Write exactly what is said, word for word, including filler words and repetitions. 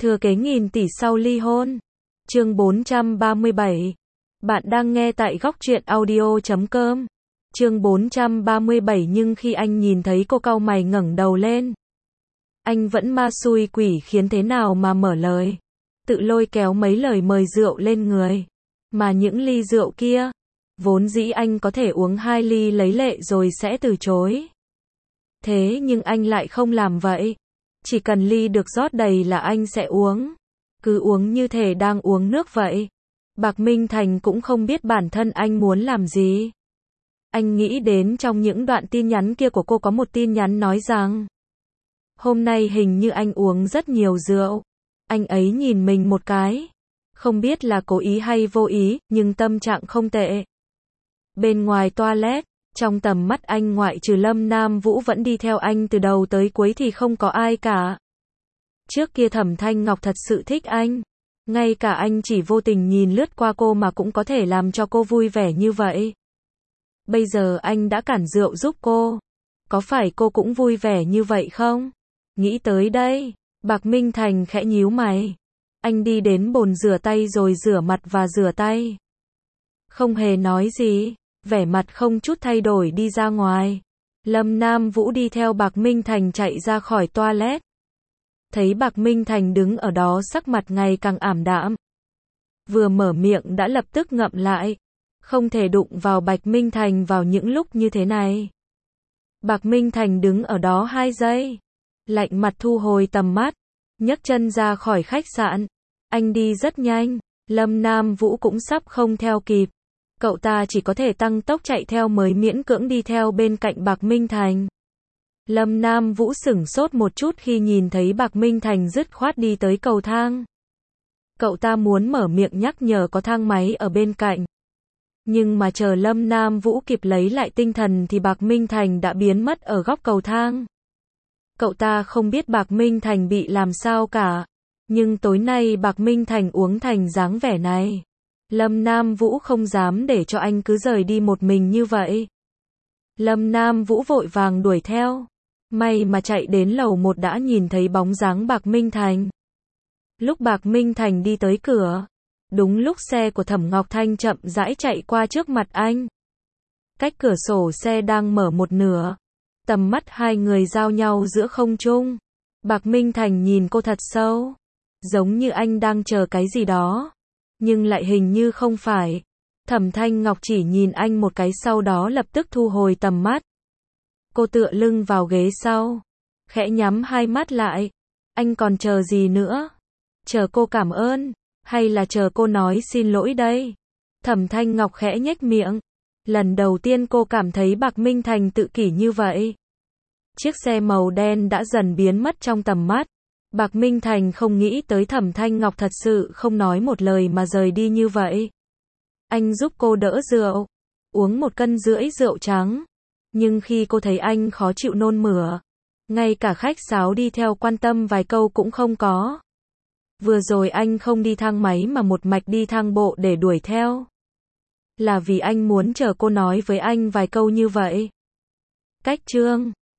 Thừa kế nghìn tỷ sau ly hôn. Chương bốn trăm ba mươi bảy. Bạn đang nghe tại góc truyện audio chấm com. Chương bốn trăm ba mươi bảy nhưng khi anh nhìn thấy cô cau mày ngẩng đầu lên. Anh vẫn ma xui quỷ khiến thế nào mà mở lời. Tự lôi kéo mấy lời mời rượu lên người. Mà những ly rượu kia, vốn dĩ anh có thể uống hai ly lấy lệ rồi sẽ từ chối. Thế nhưng anh lại không làm vậy. Chỉ cần ly được rót đầy là anh sẽ uống. Cứ uống như thể đang uống nước vậy. Bạc Minh Thành cũng không biết bản thân anh muốn làm gì. Anh nghĩ đến trong những đoạn tin nhắn kia của cô có một tin nhắn nói rằng hôm nay hình như anh uống rất nhiều rượu. Anh ấy nhìn mình một cái. Không biết là cố ý hay vô ý, nhưng tâm trạng không tệ. Bên ngoài toilet, trong tầm mắt anh ngoại trừ Lâm Nam Vũ vẫn đi theo anh từ đầu tới cuối thì không có ai cả. Trước kia Thẩm Thanh Ngọc thật sự thích anh. Ngay cả anh chỉ vô tình nhìn lướt qua cô mà cũng có thể làm cho cô vui vẻ như vậy. Bây giờ anh đã cản rượu giúp cô. Có phải cô cũng vui vẻ như vậy không? Nghĩ tới đây, Bạc Minh Thành khẽ nhíu mày. Anh đi đến bồn rửa tay rồi rửa mặt và rửa tay. Không hề nói gì, vẻ mặt không chút thay đổi đi ra ngoài. Lâm Nam Vũ đi theo Bạc Minh Thành chạy ra khỏi toilet. Thấy Bạc Minh Thành đứng ở đó sắc mặt ngày càng ảm đạm. Vừa mở miệng đã lập tức ngậm lại. Không thể đụng vào Bạc Minh Thành vào những lúc như thế này. Bạc Minh Thành đứng ở đó hai giây. Lạnh mặt thu hồi tầm mắt. Nhấc chân ra khỏi khách sạn. Anh đi rất nhanh. Lâm Nam Vũ cũng sắp không theo kịp. Cậu ta chỉ có thể tăng tốc chạy theo mới miễn cưỡng đi theo bên cạnh Bạc Minh Thành. Lâm Nam Vũ sửng sốt một chút khi nhìn thấy Bạc Minh Thành dứt khoát đi tới cầu thang. Cậu ta muốn mở miệng nhắc nhở có thang máy ở bên cạnh. Nhưng mà chờ Lâm Nam Vũ kịp lấy lại tinh thần thì Bạc Minh Thành đã biến mất ở góc cầu thang. Cậu ta không biết Bạc Minh Thành bị làm sao cả. Nhưng tối nay Bạc Minh Thành uống thành dáng vẻ này. Lâm Nam Vũ không dám để cho anh cứ rời đi một mình như vậy. Lâm Nam Vũ vội vàng đuổi theo. May mà chạy đến lầu một đã nhìn thấy bóng dáng Bạc Minh Thành. Lúc Bạc Minh Thành đi tới cửa, đúng lúc xe của Thẩm Ngọc Thanh chậm rãi chạy qua trước mặt anh. Cách cửa sổ xe đang mở một nửa. Tầm mắt hai người giao nhau giữa không trung. Bạc Minh Thành nhìn cô thật sâu. Giống như anh đang chờ cái gì đó. Nhưng lại hình như không phải. Thẩm Thanh Ngọc chỉ nhìn anh một cái sau đó lập tức thu hồi tầm mắt. Cô tựa lưng vào ghế sau. Khẽ nhắm hai mắt lại. Anh còn chờ gì nữa? Chờ cô cảm ơn. Hay là chờ cô nói xin lỗi đây? Thẩm Thanh Ngọc khẽ nhếch miệng. Lần đầu tiên cô cảm thấy Bạc Minh Thành tự kỷ như vậy. Chiếc xe màu đen đã dần biến mất trong tầm mắt. Bạc Minh Thành không nghĩ tới Thẩm Thanh Ngọc thật sự không nói một lời mà rời đi như vậy. Anh giúp cô đỡ rượu. Uống một cân rưỡi rượu trắng. Nhưng khi cô thấy anh khó chịu nôn mửa. Ngay cả khách sáo đi theo quan tâm vài câu cũng không có. Vừa rồi anh không đi thang máy mà một mạch đi thang bộ để đuổi theo. Là vì anh muốn chờ cô nói với anh vài câu như vậy. Cách chương